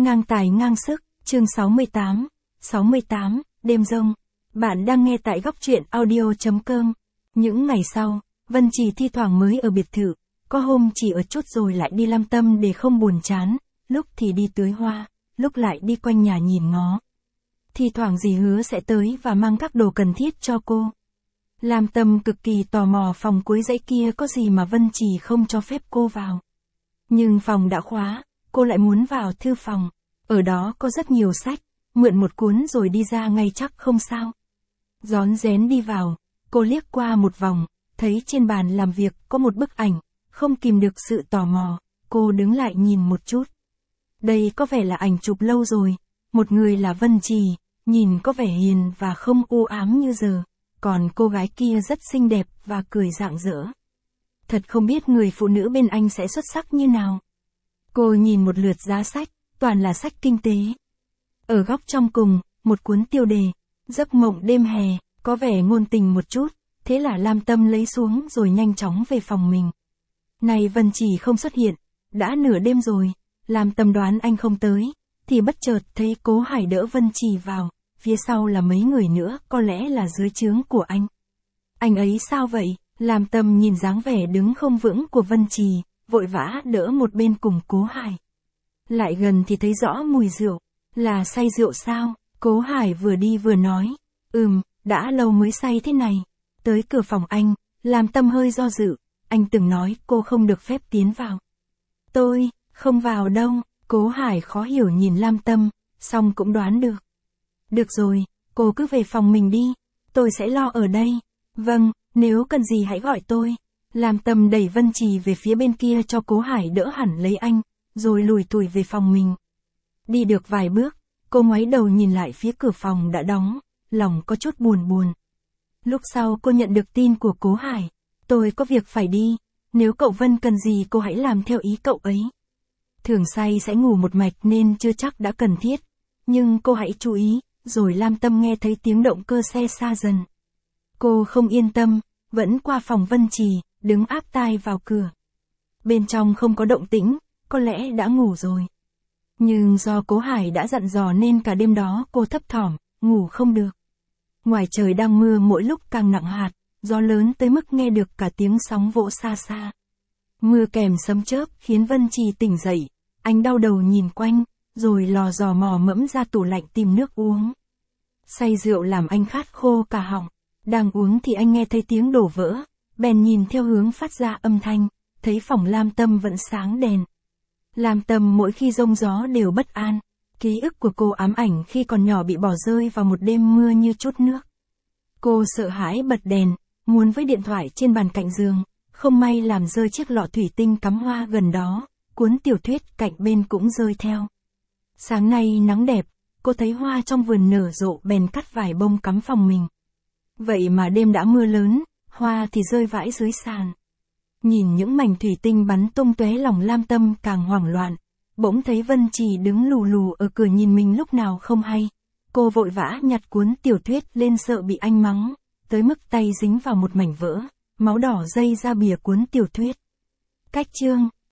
Ngang tài ngang sức, chương 68, đêm rông. Bạn đang nghe tại góc truyện audio.com. Những ngày sau, Vân Trì thi thoảng mới ở biệt thự, có hôm chỉ ở chút rồi lại đi Lam Tâm để không buồn chán, lúc thì đi tưới hoa, lúc lại đi quanh nhà nhìn ngó. Thi thoảng dì hứa sẽ tới và mang các đồ cần thiết cho cô. Lam Tâm cực kỳ tò mò phòng cuối dãy kia có gì mà Vân Trì không cho phép cô vào. Nhưng phòng đã khóa, cô lại muốn vào thư phòng. Ở đó có rất nhiều sách, mượn một cuốn rồi đi ra ngay chắc không sao. Rón rén đi vào, cô liếc qua một vòng, thấy trên bàn làm việc có một bức ảnh, không kìm được sự tò mò, cô đứng lại nhìn một chút. Đây có vẻ là ảnh chụp lâu rồi, một người là Vân Trì, nhìn có vẻ hiền và không u ám như giờ, còn cô gái kia rất xinh đẹp và cười rạng rỡ. Thật không biết người phụ nữ bên anh sẽ xuất sắc như nào. Cô nhìn một lượt giá sách, toàn là sách kinh tế. Ở góc trong cùng, một cuốn tiêu đề, Giấc mộng đêm hè, có vẻ ngôn tình một chút, thế là Lam Tâm lấy xuống rồi nhanh chóng về phòng mình. Này Vân Trì không xuất hiện, đã nửa đêm rồi, Lam Tâm đoán anh không tới, thì bất chợt thấy Cố Hải đỡ Vân Trì vào, phía sau là mấy người nữa, có lẽ là dưới trướng của anh. Anh ấy sao vậy? Lam Tâm nhìn dáng vẻ đứng không vững của Vân Trì, vội vã đỡ một bên cùng Cố Hải. Lại gần thì thấy rõ mùi rượu, là say rượu sao? Cố Hải vừa đi vừa nói, đã lâu mới say thế này. Tới cửa phòng anh, Lam Tâm hơi do dự, anh từng nói cô không được phép tiến vào. Tôi, không vào đâu, Cố Hải khó hiểu nhìn Lam Tâm, xong cũng đoán được. Được rồi, cô cứ về phòng mình đi, tôi sẽ lo ở đây. Vâng, nếu cần gì hãy gọi tôi. Lam Tâm đẩy Vân Trì về phía bên kia cho Cố Hải đỡ hẳn lấy anh, rồi lùi thủi về phòng mình. Đi được vài bước, cô ngoái đầu nhìn lại phía cửa phòng đã đóng, lòng có chút buồn buồn. Lúc sau cô nhận được tin của Cố Hải, tôi có việc phải đi, nếu cậu Vân cần gì cô hãy làm theo ý cậu ấy. Thường say sẽ ngủ một mạch nên chưa chắc đã cần thiết, nhưng cô hãy chú ý, rồi Lam Tâm nghe thấy tiếng động cơ xe xa dần. Cô không yên tâm, vẫn qua phòng Vân Trì, đứng áp tai vào cửa. Bên trong không có động tĩnh, có lẽ đã ngủ rồi. Nhưng do Cố Hải đã dặn dò nên cả đêm đó cô thấp thỏm, ngủ không được. Ngoài trời đang mưa mỗi lúc càng nặng hạt, gió lớn tới mức nghe được cả tiếng sóng vỗ xa xa. Mưa kèm sấm chớp khiến Vân Trì tỉnh dậy, anh đau đầu nhìn quanh, rồi lò dò mò mẫm ra tủ lạnh tìm nước uống. Say rượu làm anh khát khô cả họng, đang uống thì anh nghe thấy tiếng đổ vỡ, bèn nhìn theo hướng phát ra âm thanh, thấy phòng Lam Tâm vẫn sáng đèn. Lam Tâm mỗi khi giông gió đều bất an, ký ức của cô ám ảnh khi còn nhỏ bị bỏ rơi vào một đêm mưa như chút nước. Cô sợ hãi bật đèn, muốn với điện thoại trên bàn cạnh giường, không may làm rơi chiếc lọ thủy tinh cắm hoa gần đó, cuốn tiểu thuyết cạnh bên cũng rơi theo. Sáng nay nắng đẹp, cô thấy hoa trong vườn nở rộ bèn cắt vài bông cắm phòng mình. Vậy mà đêm đã mưa lớn, hoa thì rơi vãi dưới sàn. Nhìn những mảnh thủy tinh bắn tung tóe lòng Lam Tâm càng hoảng loạn, bỗng thấy Vân Trì đứng lù lù ở cửa nhìn mình lúc nào không hay. Cô vội vã nhặt cuốn tiểu thuyết lên sợ bị anh mắng, tới mức tay dính vào một mảnh vỡ, máu đỏ dây ra bìa cuốn tiểu thuyết. Cách chương